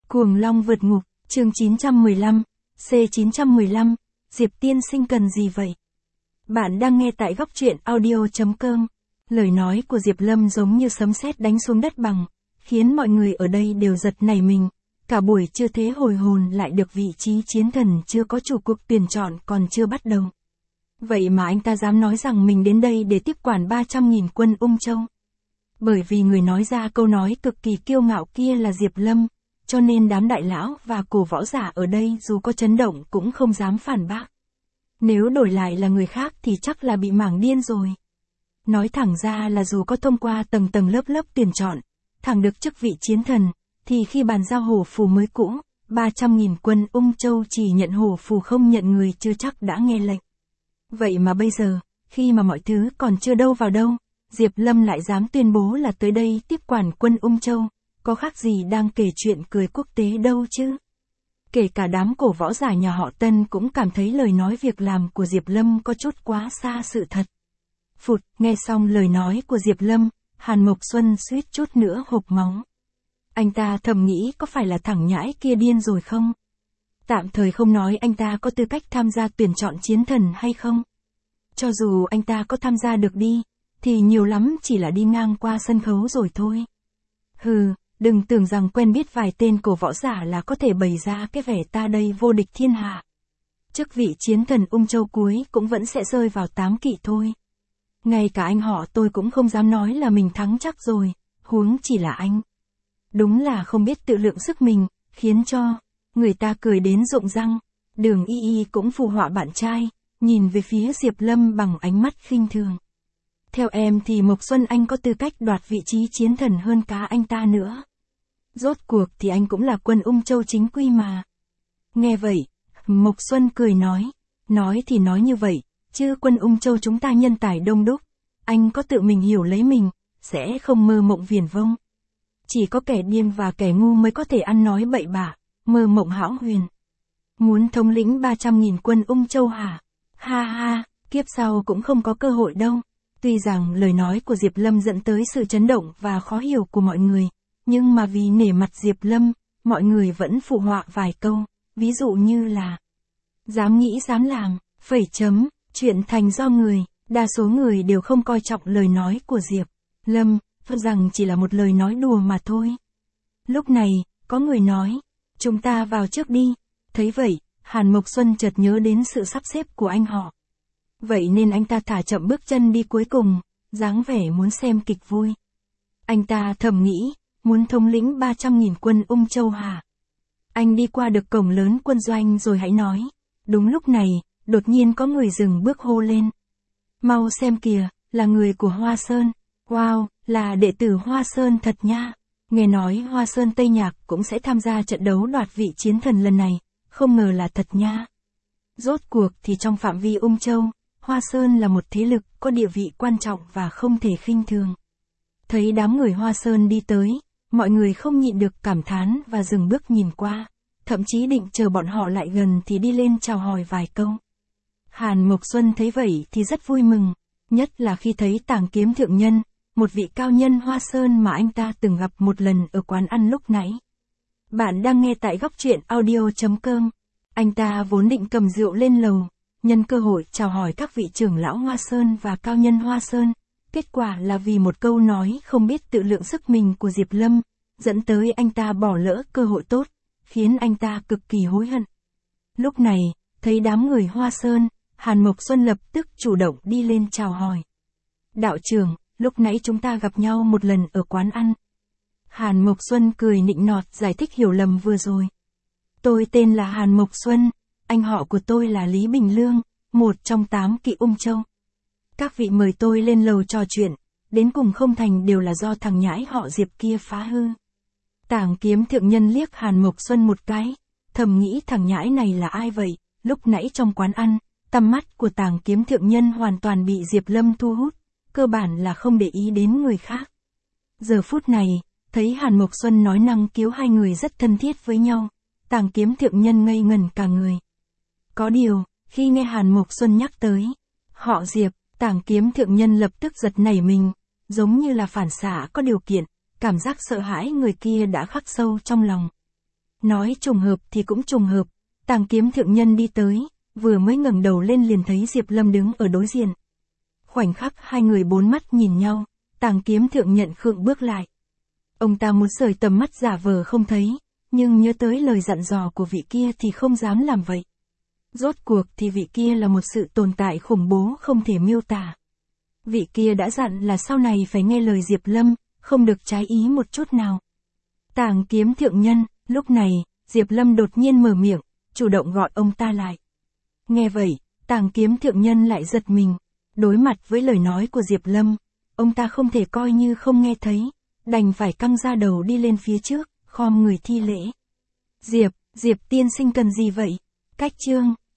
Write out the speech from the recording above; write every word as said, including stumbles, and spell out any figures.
Cuồng Long vượt ngục, chương chín trăm mười lăm, C chín trăm mười lăm, Diệp tiên sinh cần gì vậy? Bạn đang nghe tại góc truyện audio.com. Lời nói của Diệp Lâm giống như sấm sét đánh xuống đất bằng, khiến mọi người ở đây đều giật nảy mình. Cả buổi chưa thế hồi hồn lại được vị trí chiến thần chưa có chủ cuộc tuyển chọn còn chưa bắt đầu. Vậy mà anh ta dám nói rằng mình đến đây để tiếp quản ba trăm nghìn quân Ung Châu. Bởi vì người nói ra câu nói cực kỳ kiêu ngạo kia là Diệp Lâm, cho nên đám đại lão và cổ võ giả ở đây dù có chấn động cũng không dám phản bác. Nếu đổi lại là người khác thì chắc là bị mảng điên rồi. Nói thẳng ra là dù có thông qua tầng tầng lớp lớp tuyển chọn, thẳng được chức vị chiến thần, thì khi bàn giao hổ phù mới cũ, ba trăm nghìn quân Ung Châu chỉ nhận hổ phù không nhận người chưa chắc đã nghe lệnh. Vậy mà bây giờ, khi mà mọi thứ còn chưa đâu vào đâu, Diệp Lâm lại dám tuyên bố là tới đây tiếp quản quân Ung Châu, có khác gì đang kể chuyện cười quốc tế đâu chứ. Kể cả đám cổ võ giả nhà họ Tân cũng cảm thấy lời nói việc làm của Diệp Lâm có chút quá xa sự thật. Phụt, nghe xong lời nói của Diệp Lâm, Hàn Mộc Xuân suýt chút nữa hộc máu. Anh ta thầm nghĩ có phải là thằng nhãi kia điên rồi không? Tạm thời không nói anh ta có tư cách tham gia tuyển chọn chiến thần hay không. Cho dù anh ta có tham gia được đi, thì nhiều lắm chỉ là đi ngang qua sân khấu rồi thôi. Hừ, đừng tưởng rằng quen biết vài tên cổ võ giả là có thể bày ra cái vẻ ta đây vô địch thiên hạ. Chức vị chiến thần Ung Châu cuối cũng vẫn sẽ rơi vào tám kỵ thôi. Ngay cả anh họ tôi cũng không dám nói là mình thắng chắc rồi, huống chỉ là anh. Đúng là không biết tự lượng sức mình, khiến cho người ta cười đến rụng răng. Đường Y Y cũng phù họa bạn trai, nhìn về phía Diệp Lâm bằng ánh mắt khinh thường. Theo em thì Mộc Xuân anh có tư cách đoạt vị trí chiến thần hơn cả anh ta nữa. Rốt cuộc thì anh cũng là quân Ung Châu chính quy mà. Nghe vậy, Mộc Xuân cười nói, nói thì nói như vậy, chứ quân Ung Châu chúng ta nhân tài đông đúc, anh có tự mình hiểu lấy mình, sẽ không mơ mộng viển vông. Chỉ có kẻ điên và kẻ ngu mới có thể ăn nói bậy bạ, mơ mộng hão huyền. Muốn thống lĩnh ba trăm nghìn quân Ung Châu hả? Ha ha, kiếp sau cũng không có cơ hội đâu. Tuy rằng lời nói của Diệp Lâm dẫn tới sự chấn động và khó hiểu của mọi người, nhưng mà vì nể mặt Diệp Lâm, mọi người vẫn phụ họa vài câu, ví dụ như là dám nghĩ dám làm, phẩy chấm, chuyện thành do người, đa số người đều không coi trọng lời nói của Diệp Lâm, cho rằng chỉ là một lời nói đùa mà thôi. Lúc này, có người nói, chúng ta vào trước đi, thấy vậy, Hàn Mộc Xuân chợt nhớ đến sự sắp xếp của anh họ. Vậy nên anh ta thả chậm bước chân đi cuối cùng, dáng vẻ muốn xem kịch vui. Anh ta thầm nghĩ, muốn thống lĩnh ba trăm nghìn quân Ung Châu hả? Anh đi qua được cổng lớn quân doanh rồi hãy nói. Đúng lúc này, đột nhiên có người dừng bước hô lên. Mau xem kìa, là người của Hoa Sơn. Wow, là đệ tử Hoa Sơn thật nha. Nghe nói Hoa Sơn Tây Nhạc cũng sẽ tham gia trận đấu đoạt vị chiến thần lần này, không ngờ là thật nha. Rốt cuộc thì trong phạm vi Ung Châu, Hoa Sơn là một thế lực có địa vị quan trọng và không thể khinh thường. Thấy đám người Hoa Sơn đi tới, mọi người không nhịn được cảm thán và dừng bước nhìn qua, thậm chí định chờ bọn họ lại gần thì đi lên chào hỏi vài câu. Hàn Mộc Xuân thấy vậy thì rất vui mừng, nhất là khi thấy Tàng Kiếm Thượng Nhân, một vị cao nhân Hoa Sơn mà anh ta từng gặp một lần ở quán ăn lúc nãy. Bạn đang nghe tại góc truyện audio.com. Anh ta vốn định cầm rượu lên lầu, nhân cơ hội chào hỏi các vị trưởng lão Hoa Sơn và cao nhân Hoa Sơn, kết quả là vì một câu nói không biết tự lượng sức mình của Diệp Lâm, dẫn tới anh ta bỏ lỡ cơ hội tốt, khiến anh ta cực kỳ hối hận. Lúc này, thấy đám người Hoa Sơn, Hàn Mộc Xuân lập tức chủ động đi lên chào hỏi. Đạo trưởng, lúc nãy chúng ta gặp nhau một lần ở quán ăn. Hàn Mộc Xuân cười nịnh nọt giải thích hiểu lầm vừa rồi. Tôi tên là Hàn Mộc Xuân. Anh họ của tôi là Lý Bình Lương, một trong tám kỵ Ung Châu. Các vị mời tôi lên lầu trò chuyện, đến cùng không thành đều là do thằng nhãi họ Diệp kia phá hư. Tàng Kiếm Thượng Nhân liếc Hàn Mộc Xuân một cái, thầm nghĩ thằng nhãi này là ai vậy. Lúc nãy trong quán ăn, tầm mắt của Tàng Kiếm Thượng Nhân hoàn toàn bị Diệp Lâm thu hút, cơ bản là không để ý đến người khác. Giờ phút này, thấy Hàn Mộc Xuân nói năng cứu hai người rất thân thiết với nhau, Tàng Kiếm Thượng Nhân ngây ngẩn cả người. Có điều, khi nghe Hàn Mộc Xuân nhắc tới họ Diệp, Tàng Kiếm Thượng Nhân lập tức giật nảy mình, giống như là phản xạ có điều kiện, cảm giác sợ hãi người kia đã khắc sâu trong lòng. Nói trùng hợp thì cũng trùng hợp, Tàng Kiếm thượng nhân đi tới, vừa mới ngẩng đầu lên liền thấy Diệp Lâm đứng ở đối diện. Khoảnh khắc hai người bốn mắt nhìn nhau, Tàng Kiếm thượng nhận khựng bước lại. Ông ta muốn rời tầm mắt giả vờ không thấy, nhưng nhớ tới lời dặn dò của vị kia thì không dám làm vậy. Rốt cuộc thì vị kia là một sự tồn tại khủng bố không thể miêu tả. Vị kia đã dặn là sau này phải nghe lời Diệp Lâm, không được trái ý một chút nào. Tàng Kiếm thượng nhân, lúc này, Diệp Lâm đột nhiên mở miệng, chủ động gọi ông ta lại. Nghe vậy, Tàng Kiếm thượng nhân lại giật mình. Đối mặt với lời nói của Diệp Lâm, ông ta không thể coi như không nghe thấy, đành phải căng ra đầu đi lên phía trước, khom người thi lễ. Diệp, Diệp tiên sinh cần gì vậy? Cách chương